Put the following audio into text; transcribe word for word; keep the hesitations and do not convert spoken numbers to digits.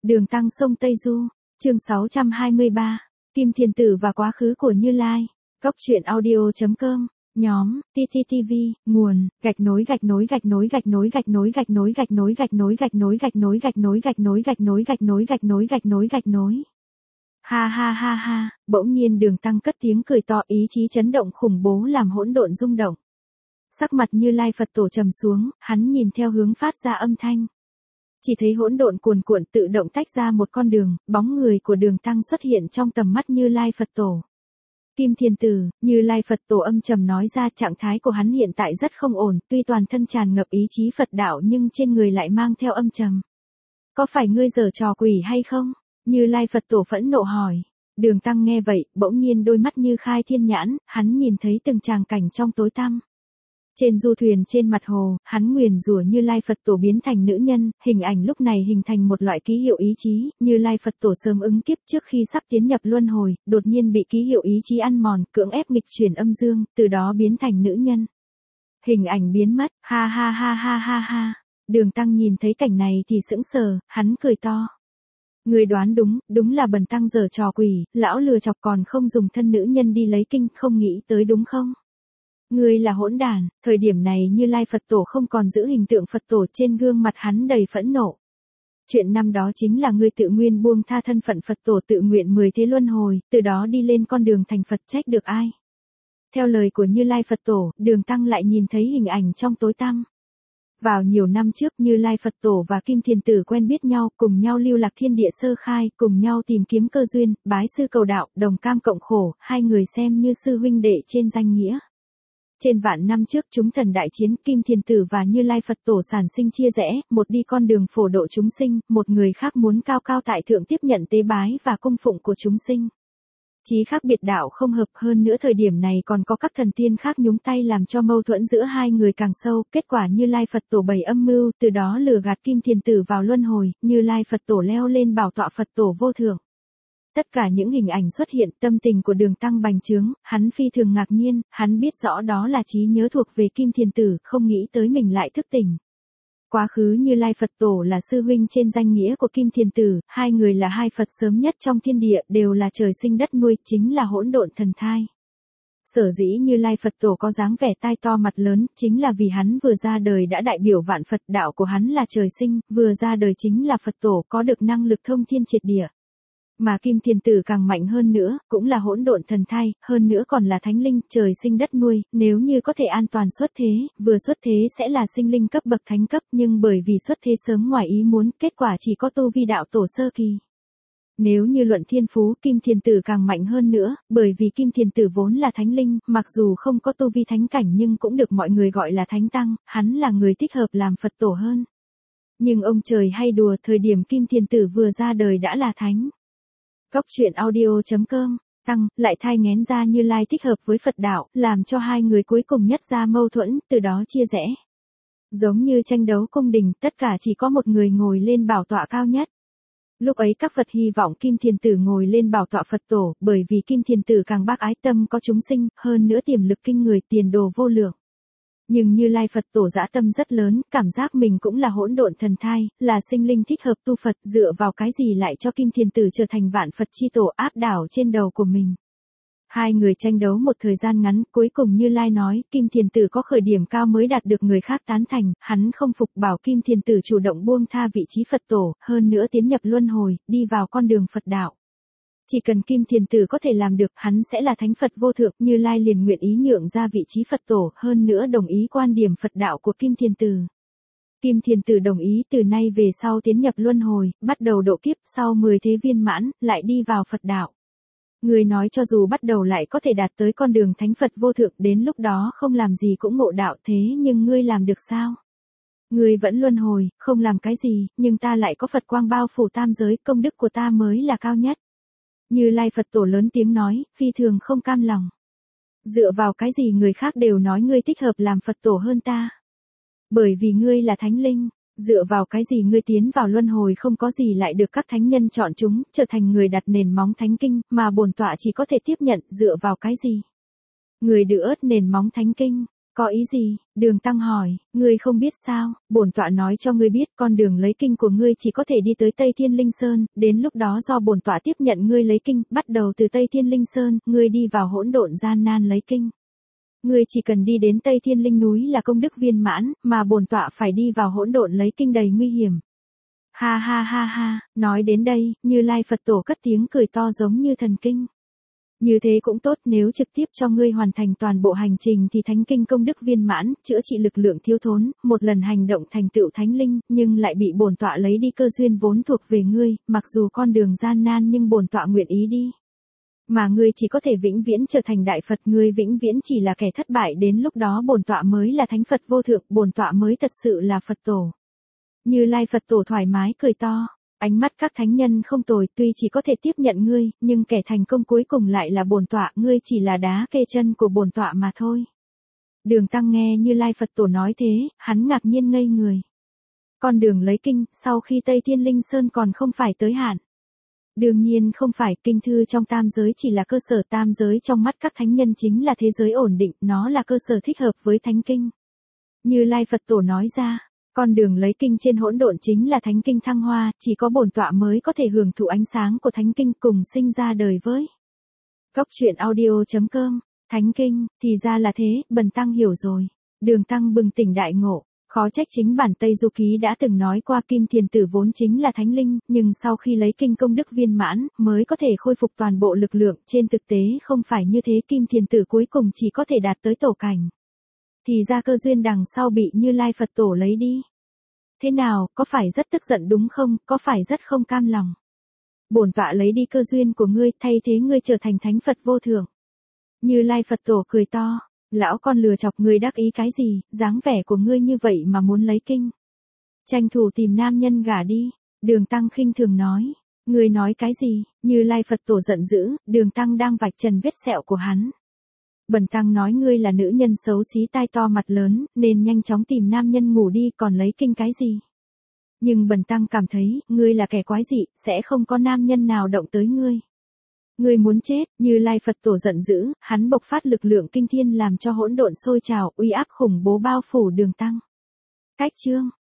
Đường Tăng sông Tây Du, chương sáu trăm hai mươi ba, Kim Thiền Tử và quá khứ của Như Lai, Cốc truyện audio chấm com, nhóm, tê tê tê vê, nguồn, gạch nối gạch nối gạch nối gạch nối gạch nối gạch nối gạch nối gạch nối gạch nối gạch nối gạch nối gạch nối gạch nối gạch nối gạch nối gạch nối gạch nối. Ha ha ha ha, bỗng nhiên Đường Tăng cất tiếng cười to, ý chí chấn động khủng bố làm hỗn độn rung động. Sắc mặt Như Lai Phật Tổ trầm xuống, hắn nhìn theo hướng phát ra âm thanh. Chỉ thấy hỗn độn cuồn cuộn tự động tách ra một con đường, bóng người của Đường Tăng xuất hiện trong tầm mắt Như Lai Phật Tổ. Kim Thiền Tử, Như Lai Phật Tổ âm trầm nói ra, trạng thái của hắn hiện tại rất không ổn, tuy toàn thân tràn ngập ý chí Phật đạo nhưng trên người lại mang theo âm trầm. Có phải ngươi giở trò quỷ hay không? Như Lai Phật Tổ phẫn nộ hỏi. Đường Tăng nghe vậy, bỗng nhiên đôi mắt như khai thiên nhãn, hắn nhìn thấy từng tràng cảnh trong tối tăm. Trên du thuyền trên mặt hồ, hắn nguyền rủa Như Lai Phật Tổ biến thành nữ nhân, hình ảnh lúc này hình thành một loại ký hiệu ý chí, Như Lai Phật Tổ sớm ứng kiếp trước khi sắp tiến nhập luân hồi, đột nhiên bị ký hiệu ý chí ăn mòn, cưỡng ép nghịch chuyển âm dương, từ đó biến thành nữ nhân. Hình ảnh biến mất, ha ha ha ha ha ha. Đường Tăng nhìn thấy cảnh này thì sững sờ, hắn cười to. Người đoán đúng, đúng là bần tăng giở trò quỷ, lão lừa chọc còn không dùng thân nữ nhân đi lấy kinh, không nghĩ tới đúng không? Ngươi là hỗn đản. Thời điểm này Như Lai Phật Tổ không còn giữ hình tượng Phật Tổ, trên gương mặt hắn đầy phẫn nộ. Chuyện năm đó chính là ngươi tự nguyên buông tha thân phận Phật Tổ, tự nguyện mười thế luân hồi, từ đó đi lên con đường thành Phật, trách được ai? Theo lời của Như Lai Phật Tổ, Đường Tăng lại nhìn thấy hình ảnh trong tối tăm. Vào nhiều năm trước, Như Lai Phật Tổ và Kim Thiền Tử quen biết nhau, cùng nhau lưu lạc thiên địa sơ khai, cùng nhau tìm kiếm cơ duyên, bái sư cầu đạo, đồng cam cộng khổ, hai người xem như sư huynh đệ trên danh nghĩa. Trên vạn năm trước chúng thần đại chiến, Kim Thiền Tử và Như Lai Phật Tổ sản sinh chia rẽ, một đi con đường phổ độ chúng sinh, một người khác muốn cao cao tại thượng tiếp nhận tế bái và cung phụng của chúng sinh. Chí khác biệt đạo không hợp, hơn nữa thời điểm này còn có các thần tiên khác nhúng tay làm cho mâu thuẫn giữa hai người càng sâu, kết quả Như Lai Phật Tổ bày âm mưu, từ đó lừa gạt Kim Thiền Tử vào luân hồi, Như Lai Phật Tổ leo lên bảo tọa Phật Tổ vô thượng. Tất cả những hình ảnh xuất hiện, tâm tình của Đường Tăng bành trướng, hắn phi thường ngạc nhiên, hắn biết rõ đó là trí nhớ thuộc về Kim Thiền Tử, không nghĩ tới mình lại thức tỉnh. Quá khứ Như Lai Phật Tổ là sư huynh trên danh nghĩa của Kim Thiền Tử, hai người là hai Phật sớm nhất trong thiên địa, đều là trời sinh đất nuôi, chính là hỗn độn thần thai. Sở dĩ Như Lai Phật Tổ có dáng vẻ tai to mặt lớn, chính là vì hắn vừa ra đời đã đại biểu vạn Phật, đạo của hắn là trời sinh, vừa ra đời chính là Phật Tổ, có được năng lực thông thiên triệt địa. Mà Kim Thiền Tử càng mạnh hơn nữa, cũng là hỗn độn thần thai, hơn nữa còn là thánh linh, trời sinh đất nuôi, nếu như có thể an toàn xuất thế, vừa xuất thế sẽ là sinh linh cấp bậc thánh cấp, nhưng bởi vì xuất thế sớm ngoài ý muốn, kết quả chỉ có tu vi đạo tổ sơ kỳ. Nếu như luận thiên phú, Kim Thiền Tử càng mạnh hơn nữa, bởi vì Kim Thiền Tử vốn là thánh linh, mặc dù không có tu vi thánh cảnh nhưng cũng được mọi người gọi là thánh tăng, hắn là người thích hợp làm Phật Tổ hơn. Nhưng ông trời hay đùa, thời điểm Kim Thiền Tử vừa ra đời đã là thánh. Cốc truyện audio chấm com, Tăng, lại thai nghén ra Như Lai thích hợp với Phật đạo, làm cho hai người cuối cùng nhất ra mâu thuẫn, từ đó chia rẽ. Giống như tranh đấu cung đình, tất cả chỉ có một người ngồi lên bảo tọa cao nhất. Lúc ấy các Phật hy vọng Kim Thiền Tử ngồi lên bảo tọa Phật Tổ, bởi vì Kim Thiền Tử càng bác ái tâm có chúng sinh, hơn nữa tiềm lực kinh người, tiền đồ vô lượng. Nhưng Như Lai Phật Tổ dã tâm rất lớn, cảm giác mình cũng là hỗn độn thần thai, là sinh linh thích hợp tu Phật, dựa vào cái gì lại cho Kim Thiền Tử trở thành vạn Phật chi tổ, áp đảo trên đầu của mình. Hai người tranh đấu một thời gian ngắn, cuối cùng Như Lai nói, Kim Thiền Tử có khởi điểm cao mới đạt được người khác tán thành, hắn không phục, bảo Kim Thiền Tử chủ động buông tha vị trí Phật Tổ, hơn nữa tiến nhập luân hồi, đi vào con đường Phật đạo. Chỉ cần Kim Thiền Tử có thể làm được, hắn sẽ là thánh Phật vô thượng, Như Lai liền nguyện ý nhượng ra vị trí Phật Tổ, hơn nữa đồng ý quan điểm Phật đạo của Kim Thiền Tử. Kim Thiền Tử đồng ý từ nay về sau tiến nhập luân hồi, bắt đầu độ kiếp, sau mười thế viên mãn, lại đi vào Phật đạo. Người nói cho dù bắt đầu lại có thể đạt tới con đường thánh Phật vô thượng, đến lúc đó không làm gì cũng ngộ đạo, thế nhưng ngươi làm được sao? Ngươi vẫn luân hồi, không làm cái gì, nhưng ta lại có Phật quang bao phủ tam giới, công đức của ta mới là cao nhất. Như Lai Phật Tổ lớn tiếng nói, phi thường không cam lòng. Dựa vào cái gì người khác đều nói ngươi thích hợp làm Phật Tổ hơn ta? Bởi vì ngươi là thánh linh, dựa vào cái gì ngươi tiến vào luân hồi không có gì lại được các thánh nhân chọn chúng, trở thành người đặt nền móng thánh kinh, mà bổn tọa chỉ có thể tiếp nhận, dựa vào cái gì? Người đỡ ớt nền móng thánh kinh, Có ý gì? Đường Tăng hỏi, ngươi không biết sao, bổn tọa nói cho ngươi biết con đường lấy kinh của ngươi chỉ có thể đi tới Tây Thiên Linh Sơn, đến lúc đó do bổn tọa tiếp nhận ngươi lấy kinh, bắt đầu từ Tây Thiên Linh Sơn, ngươi đi vào hỗn độn gian nan lấy kinh. Ngươi chỉ cần đi đến Tây Thiên Linh núi là công đức viên mãn, mà bổn tọa phải đi vào hỗn độn lấy kinh đầy nguy hiểm. Ha ha ha ha, nói đến đây, Như Lai Phật Tổ cất tiếng cười to giống như thần kinh. Như thế cũng tốt, nếu trực tiếp cho ngươi hoàn thành toàn bộ hành trình thì thánh kinh công đức viên mãn, chữa trị lực lượng thiếu thốn, một lần hành động thành tựu thánh linh, nhưng lại bị bổn tọa lấy đi cơ duyên vốn thuộc về ngươi, mặc dù con đường gian nan nhưng bổn tọa nguyện ý đi. Mà ngươi chỉ có thể vĩnh viễn trở thành đại Phật, ngươi vĩnh viễn chỉ là kẻ thất bại, đến lúc đó bổn tọa mới là thánh Phật vô thượng, bổn tọa mới thật sự là Phật tổ. Như Lai Phật Tổ thoải mái cười to. Ánh mắt các thánh nhân không tồi, tuy chỉ có thể tiếp nhận ngươi, nhưng kẻ thành công cuối cùng lại là bổn tọa, ngươi chỉ là đá kê chân của bổn tọa mà thôi. Đường Tăng nghe Như Lai Phật Tổ nói thế, hắn ngạc nhiên ngây người. Con đường lấy kinh, sau khi Tây Thiên Linh Sơn còn không phải tới hạn. Đương nhiên không phải, kinh thư trong tam giới chỉ là cơ sở, tam giới trong mắt các thánh nhân chính là thế giới ổn định, nó là cơ sở thích hợp với thánh kinh. Như Lai Phật Tổ nói ra. Con đường lấy kinh trên hỗn độn chính là thánh kinh thăng hoa, chỉ có bổn tọa mới có thể hưởng thụ ánh sáng của thánh kinh cùng sinh ra đời với. Góc truyện audio chấm com, thánh kinh, thì ra là thế, Bần Tăng hiểu rồi. Đường Tăng bừng tỉnh đại ngộ, khó trách chính bản Tây Du Ký đã từng nói qua Kim Thiền Tử vốn chính là thánh linh, nhưng sau khi lấy kinh công đức viên mãn, mới có thể khôi phục toàn bộ lực lượng, trên thực tế không phải như thế, Kim Thiền Tử cuối cùng chỉ có thể đạt tới tổ cảnh. Thì ra cơ duyên đằng sau bị Như Lai Phật Tổ lấy đi. Thế nào, có phải rất tức giận đúng không, có phải rất không cam lòng? Bổn tọa lấy đi cơ duyên của ngươi, thay thế ngươi trở thành thánh Phật vô thượng. Như Lai Phật Tổ cười to, lão con lừa chọc, ngươi đắc ý cái gì, dáng vẻ của ngươi như vậy mà muốn lấy kinh. Tranh thủ tìm nam nhân gả đi, Đường Tăng khinh thường nói. Ngươi nói cái gì? Như Lai Phật Tổ giận dữ, Đường Tăng đang vạch trần vết sẹo của hắn. Bần Tăng nói ngươi là nữ nhân xấu xí tai to mặt lớn, nên nhanh chóng tìm nam nhân ngủ đi, còn lấy kinh cái gì. Nhưng Bần Tăng cảm thấy, ngươi là kẻ quái dị, sẽ không có nam nhân nào động tới ngươi. Ngươi muốn chết, Như Lai Phật Tổ giận dữ, hắn bộc phát lực lượng kinh thiên làm cho hỗn độn sôi trào, uy áp khủng bố bao phủ Đường Tăng. Cách chương